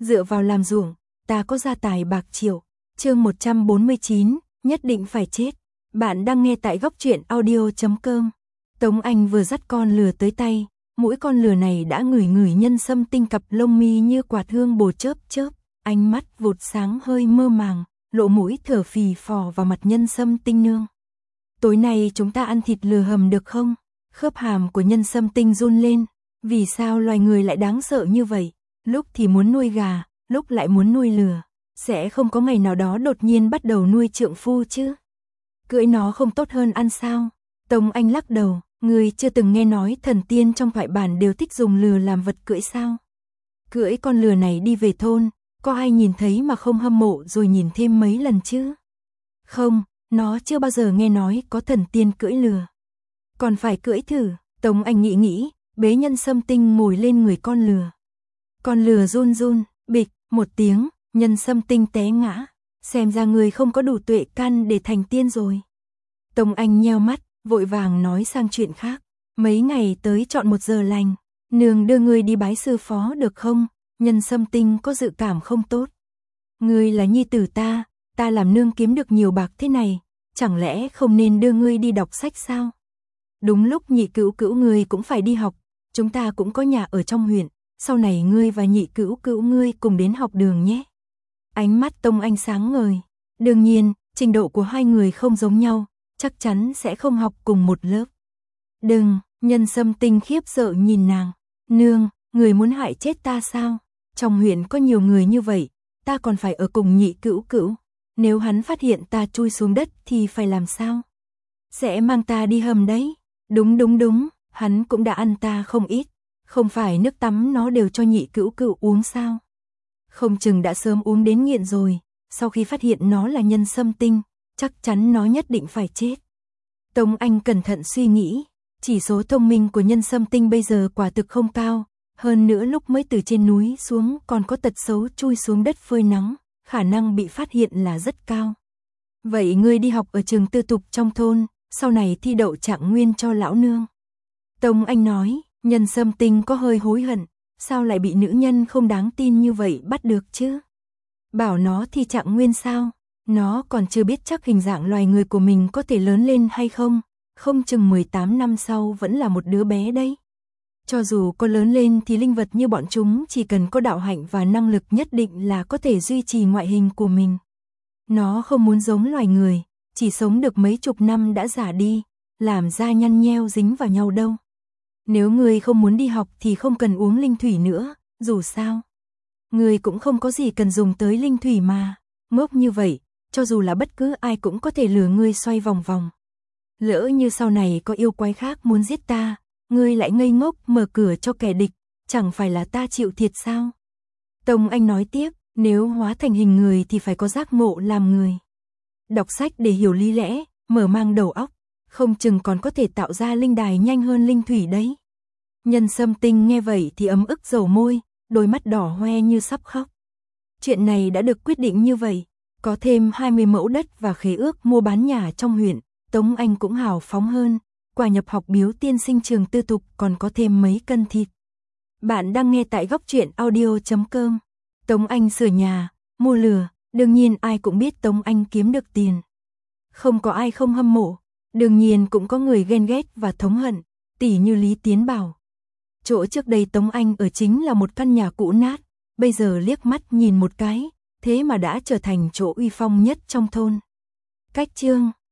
dựa vào làm ruộng, ta có gia tài bạc triệu. Chương 149, nhất định phải chết. Bạn đang nghe tại góc truyện audio.com. Tống Anh vừa dắt con lừa tới tay, mỗi con lừa này đã ngửi ngửi nhân sâm tinh, cặp lông mi như quạt hương bồ chớp chớp, ánh mắt vụt sáng hơi mơ màng, lộ mũi thở phì phò vào mặt nhân sâm tinh nương. Tối nay chúng ta ăn thịt lừa hầm được không? Khớp hàm của nhân sâm tinh run lên, vì sao loài người lại đáng sợ như vậy? Lúc thì muốn nuôi gà, lúc lại muốn nuôi lừa, sẽ không có ngày nào đó đột nhiên bắt đầu nuôi trượng phu chứ? Cưỡi nó không tốt hơn ăn sao? Tống Anh lắc đầu, người chưa từng nghe nói thần tiên trong thoại bản đều thích dùng lừa làm vật cưỡi sao? Cưỡi con lừa này đi về thôn, có ai nhìn thấy mà không hâm mộ rồi nhìn thêm mấy lần chứ? Không, nó chưa bao giờ nghe nói có thần tiên cưỡi lừa. Còn phải cưỡi thử. Tống Anh nghĩ, bế nhân sâm tinh ngồi lên người con lừa. Con lừa run run, bịch, một tiếng, nhân sâm tinh té ngã. Xem ra người không có đủ tuệ căn để thành tiên rồi. Tống Anh nheo mắt, vội vàng nói sang chuyện khác. Mấy ngày tới chọn một giờ lành, nương đưa người đi bái sư phó được không? Nhân sâm tinh có dự cảm không tốt. Ngươi là nhi tử ta làm nương kiếm được nhiều bạc thế này, chẳng lẽ không nên đưa ngươi đi đọc sách sao? Đúng lúc nhị cữu cữu ngươi cũng phải đi học, chúng ta cũng có nhà ở trong huyện, sau này ngươi và nhị cữu cữu ngươi cùng đến học đường nhé. Ánh mắt Tống Anh sáng ngời, đương nhiên, trình độ của hai người không giống nhau, chắc chắn sẽ không học cùng một lớp. Đừng, nhân sâm tinh khiếp sợ nhìn nàng, nương, người muốn hại chết ta sao? Trong huyện có nhiều người như vậy, ta còn phải ở cùng nhị cữu cữu, nếu hắn phát hiện ta chui xuống đất thì phải làm sao? Sẽ mang ta đi hầm đấy. Đúng, hắn cũng đã ăn ta không ít, không phải nước tắm nó đều cho nhị cữu cữu uống sao? Không chừng đã sớm uống đến nghiện rồi, sau khi phát hiện nó là nhân sâm tinh, chắc chắn nó nhất định phải chết. Tống Anh cẩn thận suy nghĩ, chỉ số thông minh của nhân sâm tinh bây giờ quả thực không cao, hơn nữa lúc mới từ trên núi xuống còn có tật xấu chui xuống đất phơi nắng, khả năng bị phát hiện là rất cao. Vậy ngươi đi học ở trường tư thục trong thôn, sau này thi đậu trạng nguyên cho lão nương. Tống Anh nói, nhân sâm tinh có hơi hối hận, sao lại bị nữ nhân không đáng tin như vậy bắt được chứ? Bảo nó thi trạng nguyên sao? Nó còn chưa biết chắc hình dạng loài người của mình có thể lớn lên hay không, không chừng 18 năm sau vẫn là một đứa bé đấy. Cho dù có lớn lên thì linh vật như bọn chúng chỉ cần có đạo hạnh và năng lực nhất định là có thể duy trì ngoại hình của mình. Nó không muốn giống loài người, chỉ sống được mấy chục năm đã già đi, làm da nhăn nheo dính vào nhau đâu. Nếu người không muốn đi học thì không cần uống linh thủy nữa, dù sao. Người cũng không có gì cần dùng tới linh thủy mà, ngốc như vậy, cho dù là bất cứ ai cũng có thể lừa ngươi xoay vòng vòng. Lỡ như sau này có yêu quái khác muốn giết ta, ngươi lại ngây ngốc mở cửa cho kẻ địch, chẳng phải là ta chịu thiệt sao? Tống Anh nói tiếp, nếu hóa thành hình người thì phải có giác ngộ làm người. Đọc sách để hiểu lý lẽ, mở mang đầu óc, không chừng còn có thể tạo ra linh đài nhanh hơn linh thủy đấy. Nhân sâm tinh nghe vậy thì ấm ức dầu môi, đôi mắt đỏ hoe như sắp khóc. Chuyện này đã được quyết định như vậy, có thêm 20 mẫu đất và khế ước mua bán nhà trong huyện, Tống Anh cũng hào phóng hơn, quà nhập học biếu tiên sinh trường tư thục còn có thêm mấy cân thịt. Bạn đang nghe tại góc truyện audio.com. Tống Anh sửa nhà, mua lừa, đương nhiên ai cũng biết Tống Anh kiếm được tiền. Không có ai không hâm mộ, đương nhiên cũng có người ghen ghét và thống hận, tỉ như Lý Tiến Bảo. Chỗ trước đây Tống Anh ở chính là một căn nhà cũ nát, bây giờ liếc mắt nhìn một cái, thế mà đã trở thành chỗ uy phong nhất trong thôn. Cách chương